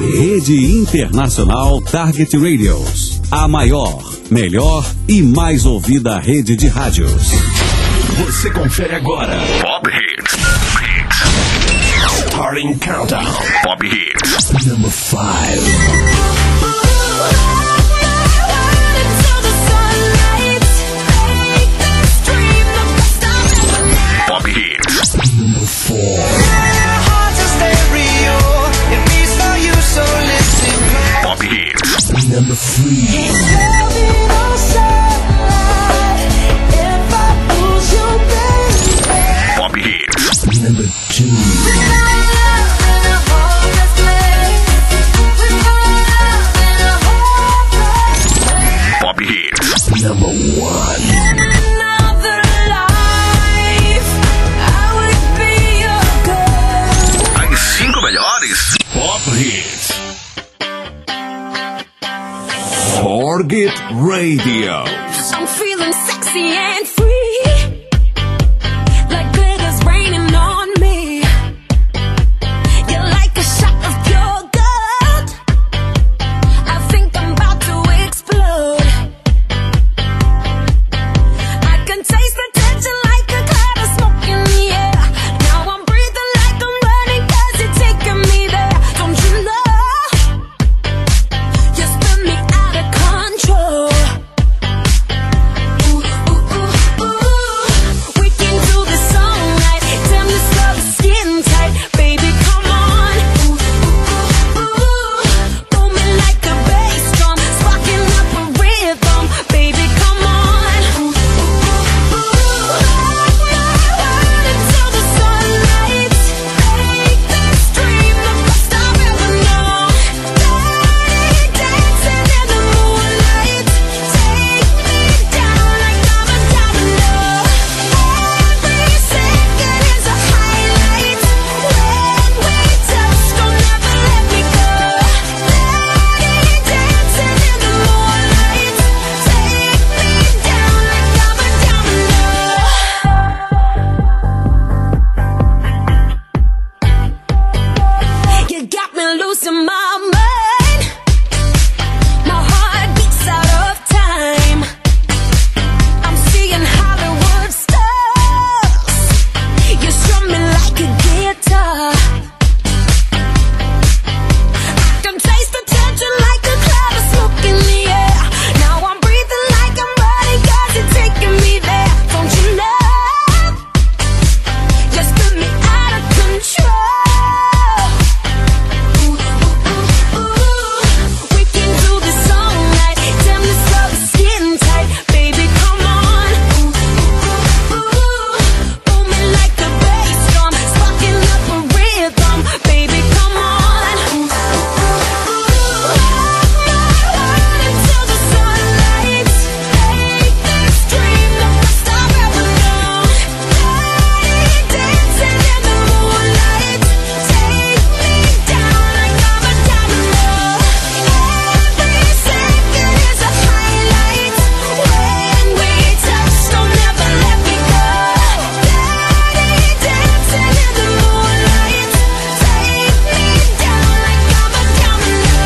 Rede Internacional Target Radios. A maior, melhor e mais ouvida rede de rádios. Você confere agora. Pop Hits. Starting Countdown. Pop Hits. Number 5. Pop Hits. Number 4. Pop Hits. Number 3. Pop Hits. Number 2. Pop Hits. Number 1. As 5 melhores Pop Hits. Target Radio. I'm feeling sexy and free, like glitter's raining on me. You're like a shot of pure gold. I think I'm about to explode. I can taste the tension like a cloud of smoke in the air. Now I'm breathing like I'm running 'cause you're taking me there. Don't you know? You spin me out of control. We can do this all night. Damn, this love is getting tight. Baby, come on. Booming like a bass drum, sparking up a rhythm. Baby, come on. Until the sunlight. Make this dream the best I've ever known. Dancing in the moonlight. Take me down like I'm a domino. Every second is a highlight. When we touch, don't ever let me go. Dancing in the moonlight. Take me down like I'm a domino. You got me losing my mind. My heart beats out of time. I'm seeing Hollywood stars. You strum me like a guitar. I can taste the tension like a cloud of smoke in the air. Now I'm breathing like I'm running 'cause you're taking me there. Don't you know? You spin me out of control. We can do this all night. Damn, this love is getting tight. Baby, come on. Booming like a bass drum, sparking up a rhythm. Baby, come on. Until the sunlight. Make this dream the best I've ever known. Dancing in the moonlight. Take me down like I'm a domino. Every second is a highlight. When we touch, don't ever let me go. Dancing in the moonlight. Take me down like I'm a domino.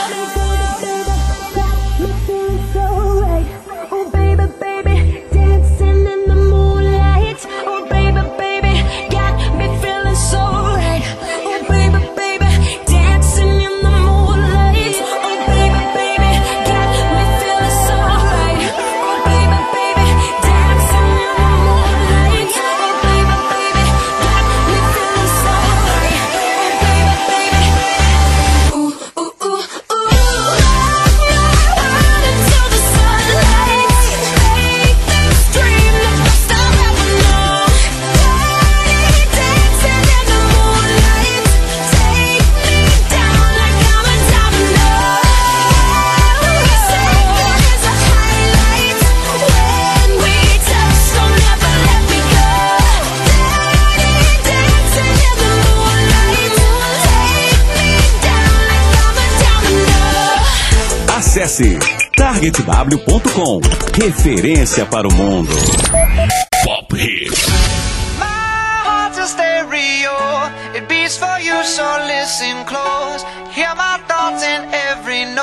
Me feeling so right. Oh baby, baby, dancing in the moonlight. Oh baby, baby, got me feeling so right. Oh baby, baby, dancing in the moonlight. Oh baby, baby, got me feeling so right. Oh baby, baby, dancing in the moonlight. Oh baby, baby, got me feeling so right. Oh baby, baby, ooh ooh ooh ooh. Until the sunlight. Make this dream the best I've ever known. Dancing in the moonlight. Take me down like I'm a domino. Every second is a highlight. When we touch, don't ever let me go. Dancing in the moonlight. Take me down like I'm a domino. Acesse targetw.com. Referência para o mundo. Pop Hits. My heart's a stereo, it beats for you, so listen close. Hear my thoughts. note.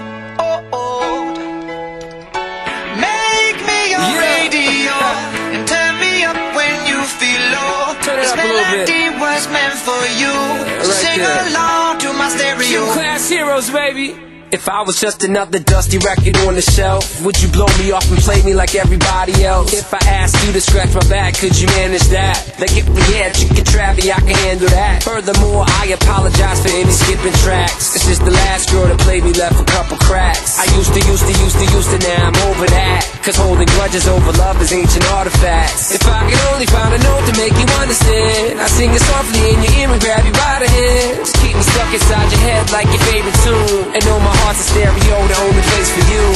Make me your radio and turn me up when you feel low. This melody was meant for you. So sing along to my stereo. Class heroes, baby. If I was just another dusty record on the shelf, would you blow me off and play me like everybody else? If I asked you to scratch my back, could you manage that? Like if we had chicken Travie, I can handle that. Furthermore, I apologize for any skipping tracks. It's just the last girl that played me left a couple cracks. I used to, now I'm over that. Cause holding grudges over love is ancient artifacts. If I could only find a note to make you understand, I sing it softly in your ear and grab you by the hands. Keep me stuck inside your head like your favorite tune. And know my heart's a stereo, the only place for you.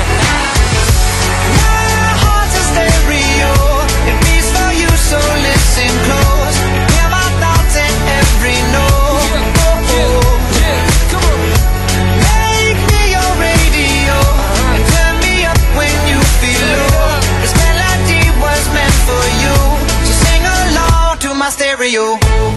My heart's a stereo, it beats for you, so listen close. Hear my thoughts in every note. Come on. Make me your radio and turn me up when you feel low. This melody was meant for you, so sing along to my stereo.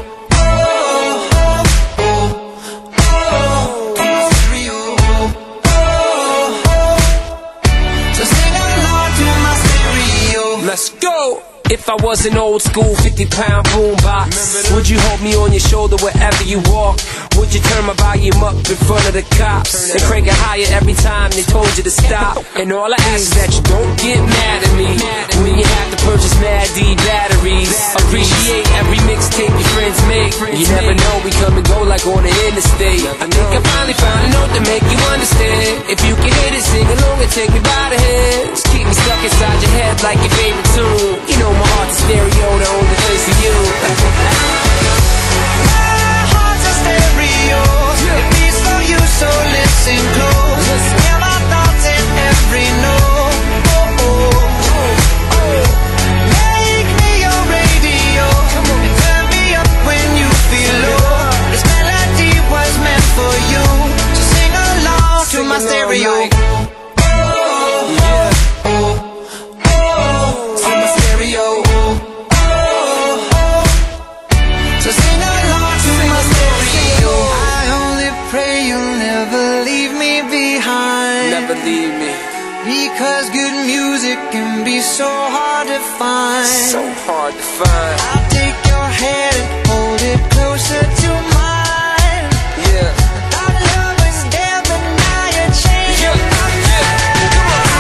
Let's go! If I was an old school 50-pound boombox, would you hold me on your shoulder wherever you walk? Would you turn my volume up in front of the cops and crank it higher every time they told you to stop? And all I ask is that you don't get mad at me when you have to purchase Mad D batteries. Appreciate every mixtape your friends make. You never know, we come and go like on the interstate. I think I finally found a note to make you understand. If you can hit it, sing along and take me by the hands. Keep me stuck inside your head like your favorite tune. You know my heart's a stereo, the only place for you. My heart's a stereo, it beats for you, so listen close. Hear my thoughts in every note. Make me your radio and turn me up when you feel low. This melody was meant for you, so sing along to my stereo. Because good music can be so hard to find. So hard to find. I'll take your hand and hold it closer to mine. Yeah. Our love was dead, but now you're changing my mind.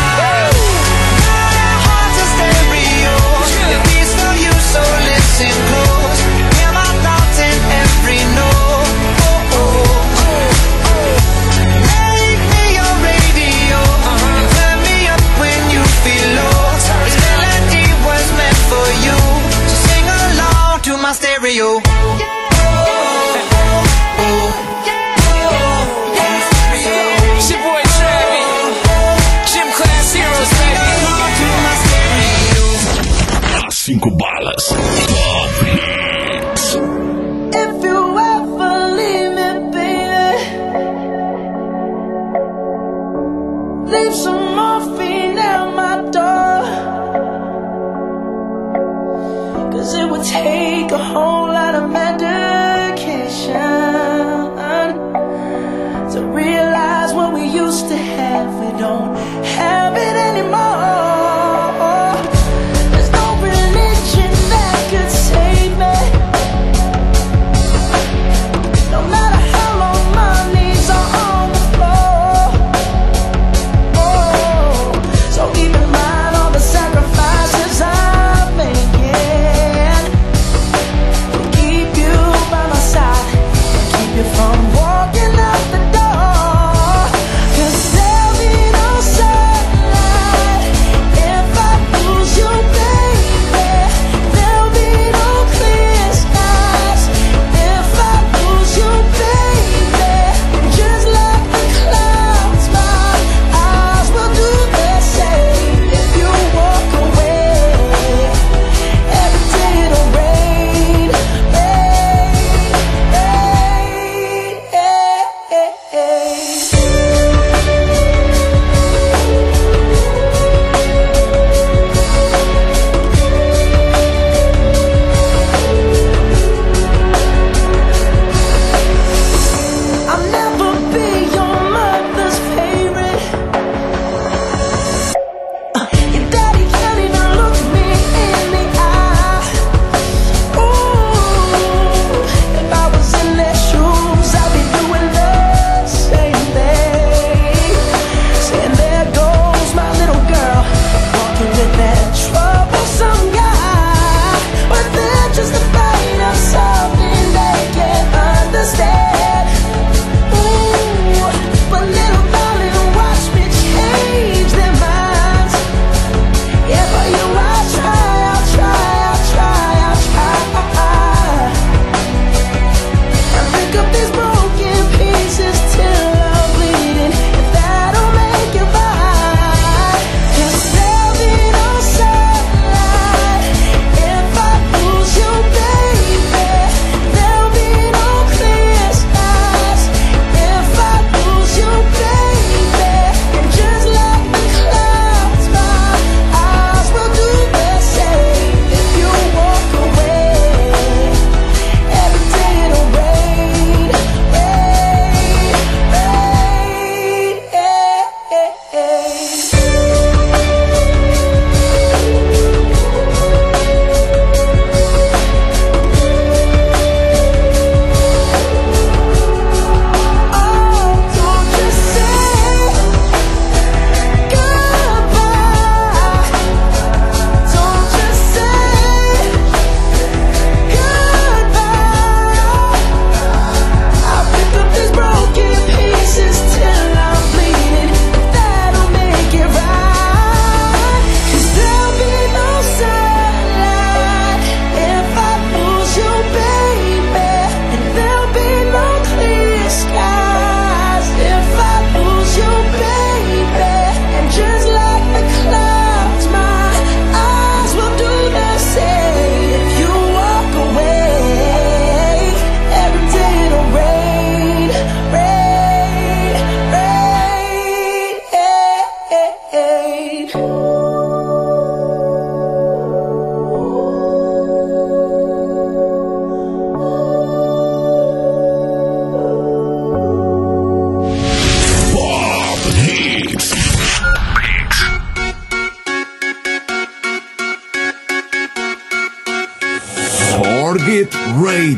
My heart's a stereo, it beats for you, so listen close. Hear my thoughts in every note. Make me your radio and turn me up when you feel low. This melody was meant for you, so sing along to my stereo. It's your boy Travie, Gym Class Heroes, baby. As 5 balas. Top Hits. If you ever leave me, baby, leave some morphine at my door. Cause it would take a whole lot of medication to realize what we used to have, we don't have it anymore. There's no religion that could save me. No matter how long my knees are on the floor. Oh, so keep in mind all the sacrifices I'm making to keep you by my side and keep you from walking out the door. 'Cause there'll be no sunlight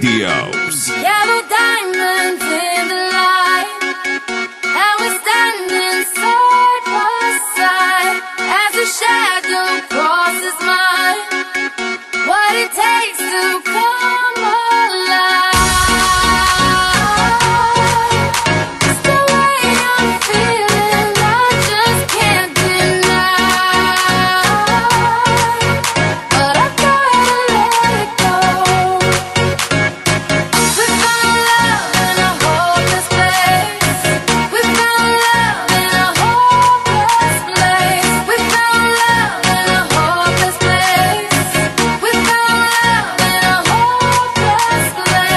Radios. Yellow diamonds in the light, and we're standing side by side as a shadow crosses mine. What it takes to come alive. It's the way I'm feeling, I just can't deny. But I gotta let it go. We found love in a hopeless place. We found love in a hopeless place. We found love in a hopeless place. We found love in a hopeless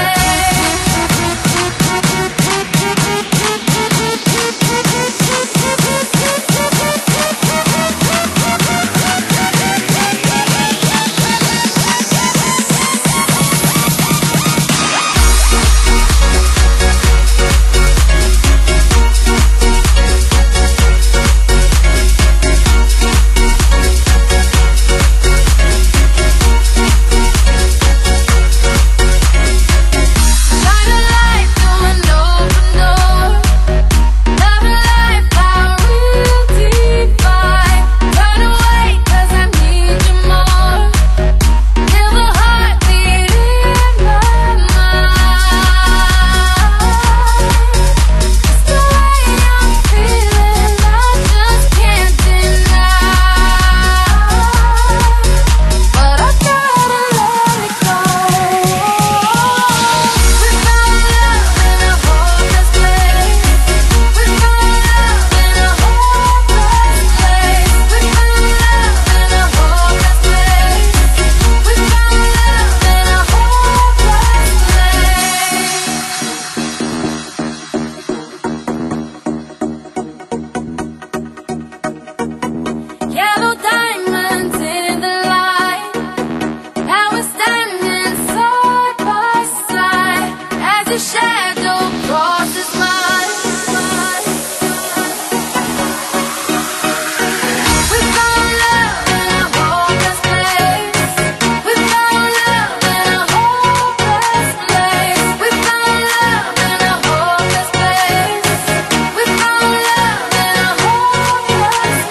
shine a light through an open door. Love and life are real divine. Turn away 'cause I need you more. Feel the heartbeat in my mind. It's the way I'm feeling, I just can't deny. But I gotta let it go. We found love in a hopeless place. We found love in a hopeless place. We found love in a hopeless place. We found love in a hopeless place. Yellow diamonds in the light. Now we're standing side by side as a shadow crosses mine. We found love in a hopeless place. We found love in a hopeless place. We found love in a hopeless place. We found love in a hopeless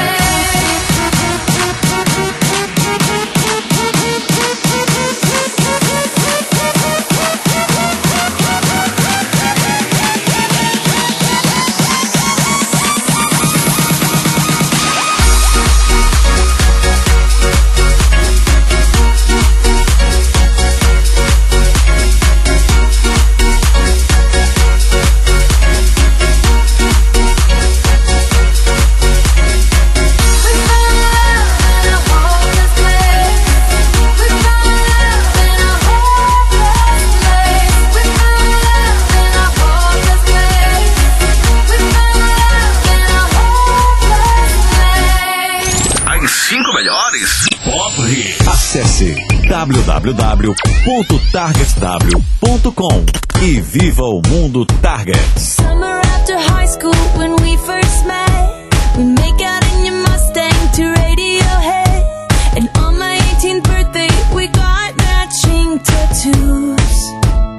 As 5 melhores Pop Hits. Acesse www.targetw.com e viva o mundo Target. Summer after high school when we first met, we make out in your Mustang to Radiohead. And on my 18th birthday we got matching tattoos.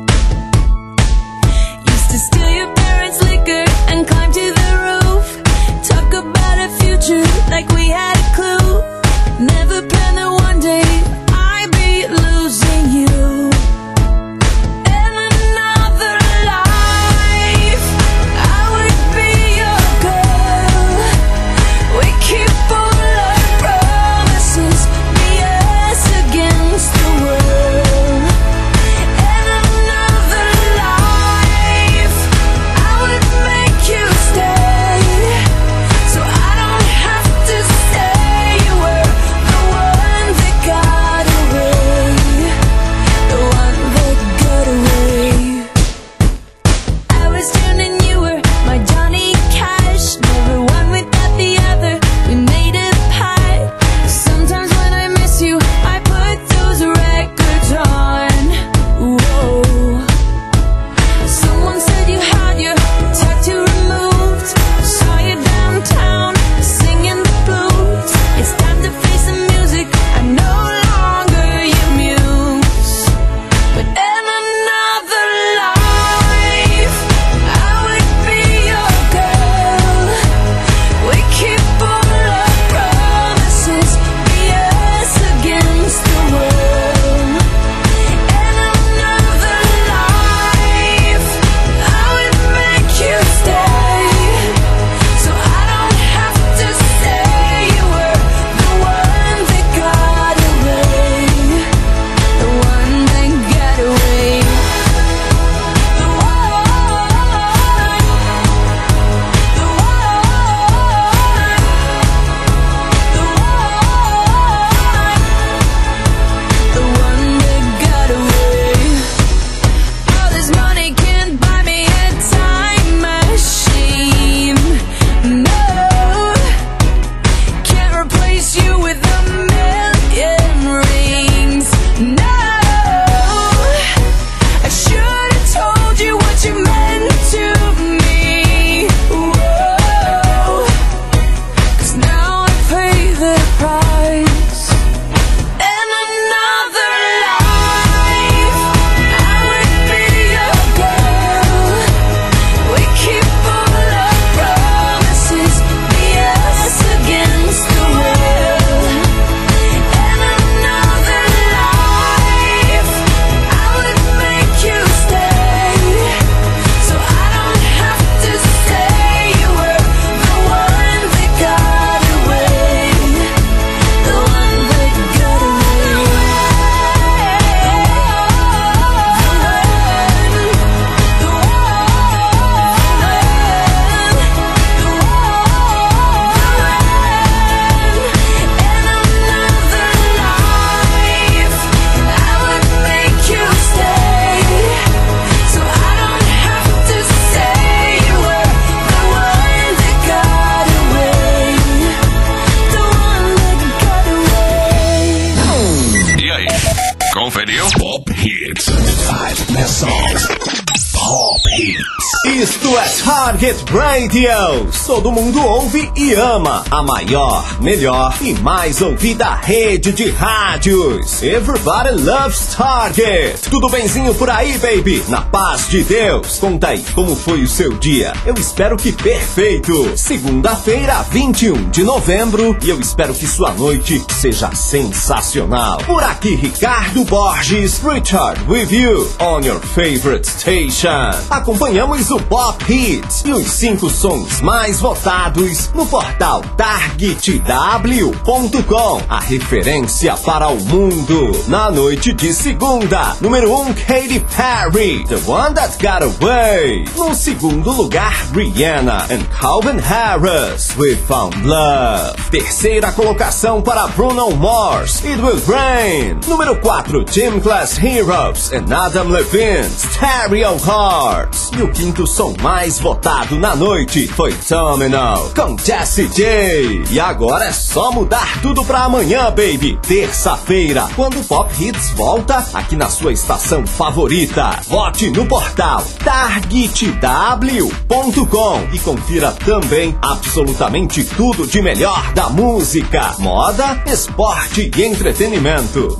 Used to steal your parents' liquor and climb to the roof. Talk about a future like we had a clue. Never planned that one day I'd be losing you. In another life, I would be your girl. We keep all our promises, be us against the world. Pop Hits. Isto é Target Radio. Todo mundo ouve e ama a maior, melhor e mais ouvida rede de rádios. Everybody loves Target. Tudo benzinho por aí, baby? Na paz de Deus. Conta aí, como foi o seu dia? Eu espero que perfeito. Segunda-feira, 21 de novembro. E eu espero que sua noite seja sensacional. Por aqui, Ricardo Borges, Richard with you on your favorite station. Acompanhamos o Pop Hits e os 5 sons mais votados no portal targetw.com, a referência para o mundo. Na noite de segunda, número 1, Katy Perry, The One That Got Away. No segundo lugar, Rihanna and Calvin Harris, We Found Love. Terceira colocação para Bruno Mars, It Will Rain. Número 4, Gym Class Heroes and Adam Levine's Stereo Heart. E o quinto som mais votado na noite foi Domino com Jessie J. E agora é só mudar tudo pra amanhã, baby. Terça-feira, quando o Pop Hits volta aqui na sua estação favorita. Vote no portal targetw.com e confira também absolutamente tudo de melhor da música, moda, esporte e entretenimento.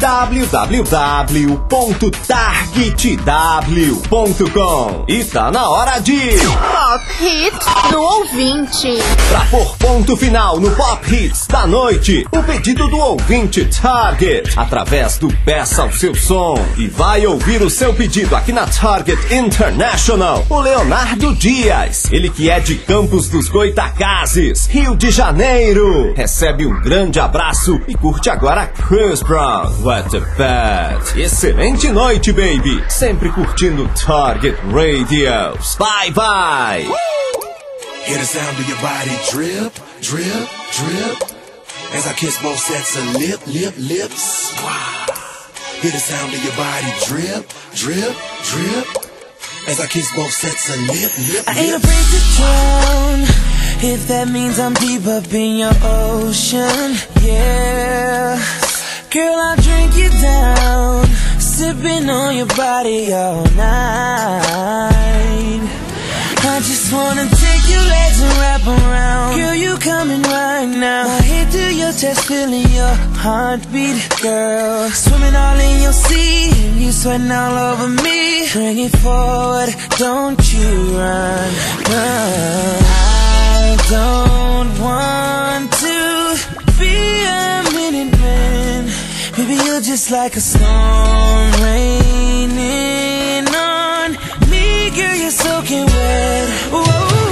www.targetw.com. E tá na hora de Pop Hits do ouvinte. Pra pôr ponto final no Pop Hits da noite, o pedido do ouvinte Target, através do Peça o Seu Som. E vai ouvir o seu pedido aqui na Target International, o Leonardo Dias, ele que é de Campos dos Goitacazes, Rio de Janeiro. Recebe um grande abraço e curte agora Chris Brown, What the Bad. Excelente noite, baby. Sempre curtindo Target Radios. Bye, bye. Hear the sound of your body drip, drip, drip. As I kiss both sets of lips. Wow. Hear the sound of your body drip, drip, drip. As I kiss both sets of lips. I ain't afraid to drown, if that means I'm deep up in your ocean. Yeah. Girl, I'll drink you down, sipping on your body all night. I just wanna take your legs and wrap around. Girl, you coming right now. My head to your chest, feeling your heartbeat, girl. Swimming all in your sea, and you sweating all over me. Bring it forward, don't you run, run. I don't want to be a minute man. Baby, you're just like a storm raining on me. Girl, you're soaking wet. Whoa,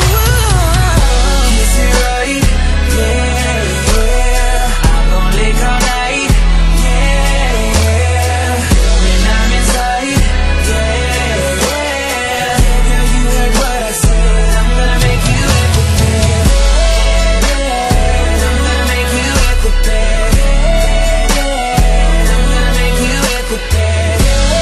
kiss it right, yeah, yeah. I'm gon' lick all night, yeah, yeah. When I'm inside, yeah, yeah. Girl, you heard what I said. I'm gonna make you wet the bed. I'm gonna make you wet the bed. I'm gonna make you wet the bed.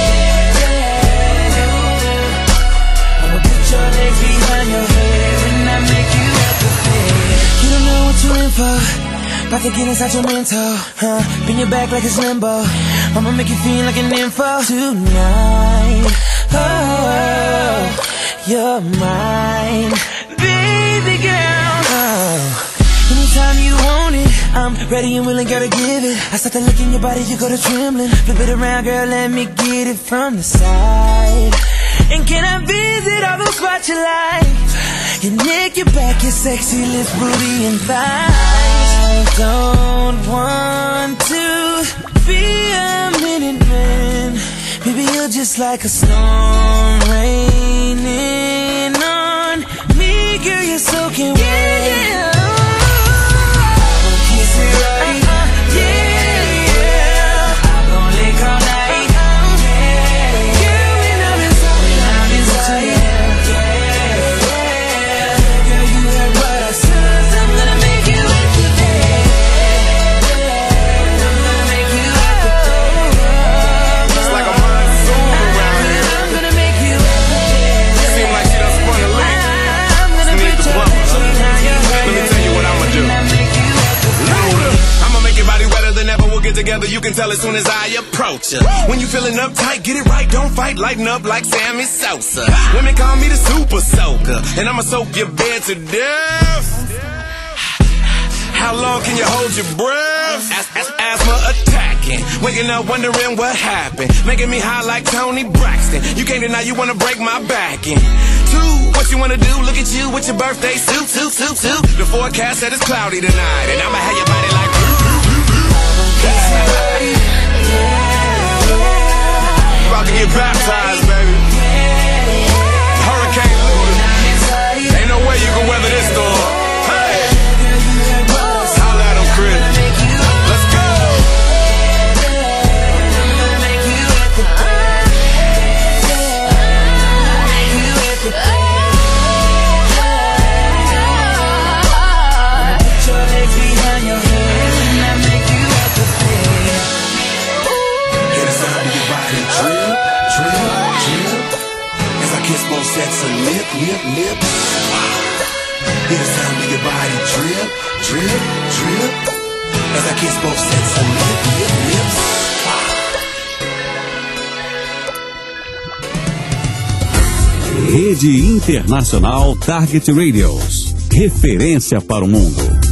I'ma put your legs behind your head and I make you wet the bed. You don't know what you're in for. About to get inside your mental, huh? Bend your back like it's limbo. I'ma make you feel like an info tonight. Oh, you're mine, baby girl. Oh, anytime you want it, I'm ready and willing, gotta give it. I start to look in your body, you go to trembling. Flip it around, girl, let me get it from the side. And can I visit all those spots you like? Your neck, your back, your sexy lips, booty and thighs. I don't want to be a minute man. Baby, you're just like a storm raining on me. Girl, you're soaking wet. Yeah. Kiss it right, yeah, yeah. I'm gon' lick all night, yeah, yeah. When I'm inside, yeah, yeah. Girl, you heard what I said. I'm gonna make you wet the bed. I'm gonna make you wet the bed. It's like a monsoon around here. I'm gonna make you wet the bed. Seem like she done spun a leak. I'm gonna Just need put the your bubble. legs behind your tell as soon as I approach her. When you feeling uptight, get it right, don't fight, lighten up like Sammy Sosa. Women call me the super soaker, and I'ma soak your bed to death. How long can you hold your breath? Asthma attacking, waking up wondering what happened, making me high like Tony Braxton. You can't deny you wanna break my back in. 2, what you wanna do? Look at you with your birthday suit. The forecast said it's cloudy tonight, and I'ma have your body like. About to get baptized, baby. Hurricane Luna. Ain't no way you can weather this storm. Sets of lips. Hear the sound of your body drip. As I kiss both sets of lips. Rede Internacional Target Radios. Referência para o mundo.